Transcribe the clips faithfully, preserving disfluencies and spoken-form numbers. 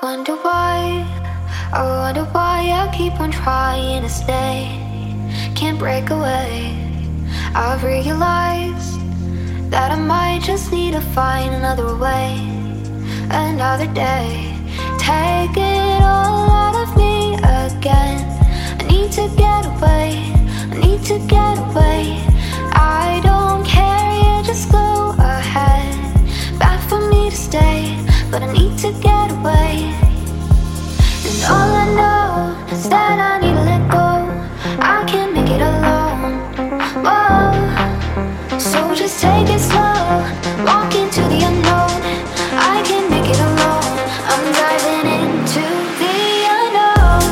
Wonder why, I wonder why I keep on trying to stay. Can't break away. I've realized that I might just need to find another way. Another day. Take it all out of me again. I need to get away. I need to get away. I don't care, yeah, just go ahead. Bad for me to stay, but I need to get away. And all I know is that I need to let go. I can't make it alone. Whoa. So just take it slow. Walk into the unknown. I can't make it alone. I'm diving into the unknown.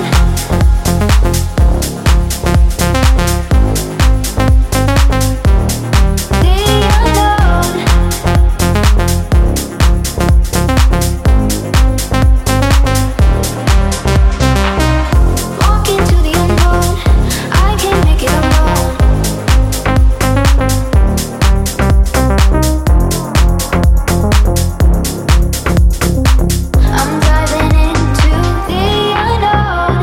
The unknown. Walk into the unknown. I can't make it alone. I'm diving into the unknown.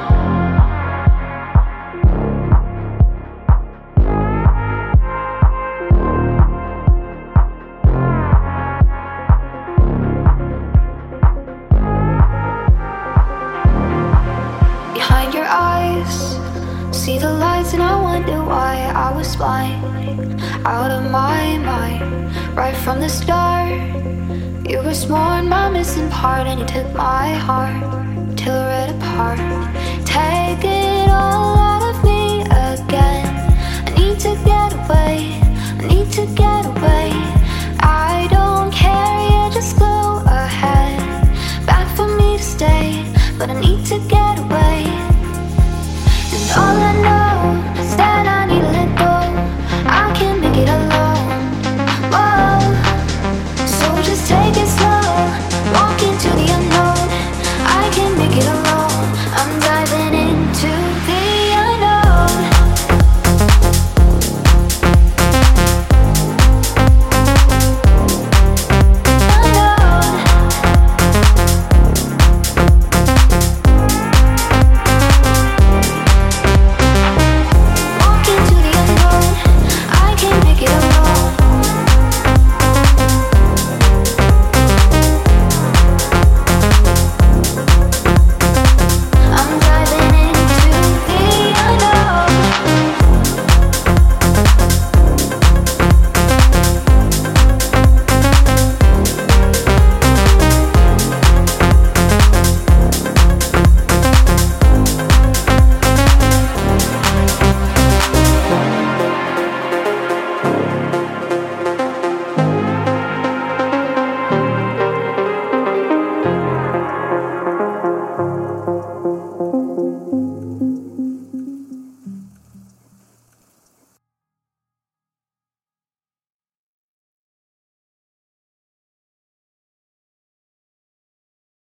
Behind your eyes, see the lights, and I wonder why I was blind, out of my mind, right from the start. You were small in my missing part, and you took my heart till it read apart. Take it all out of me again. I need to get away. I need to get away. I don't care, yeah, just go ahead. Bad for me to stay, but I need to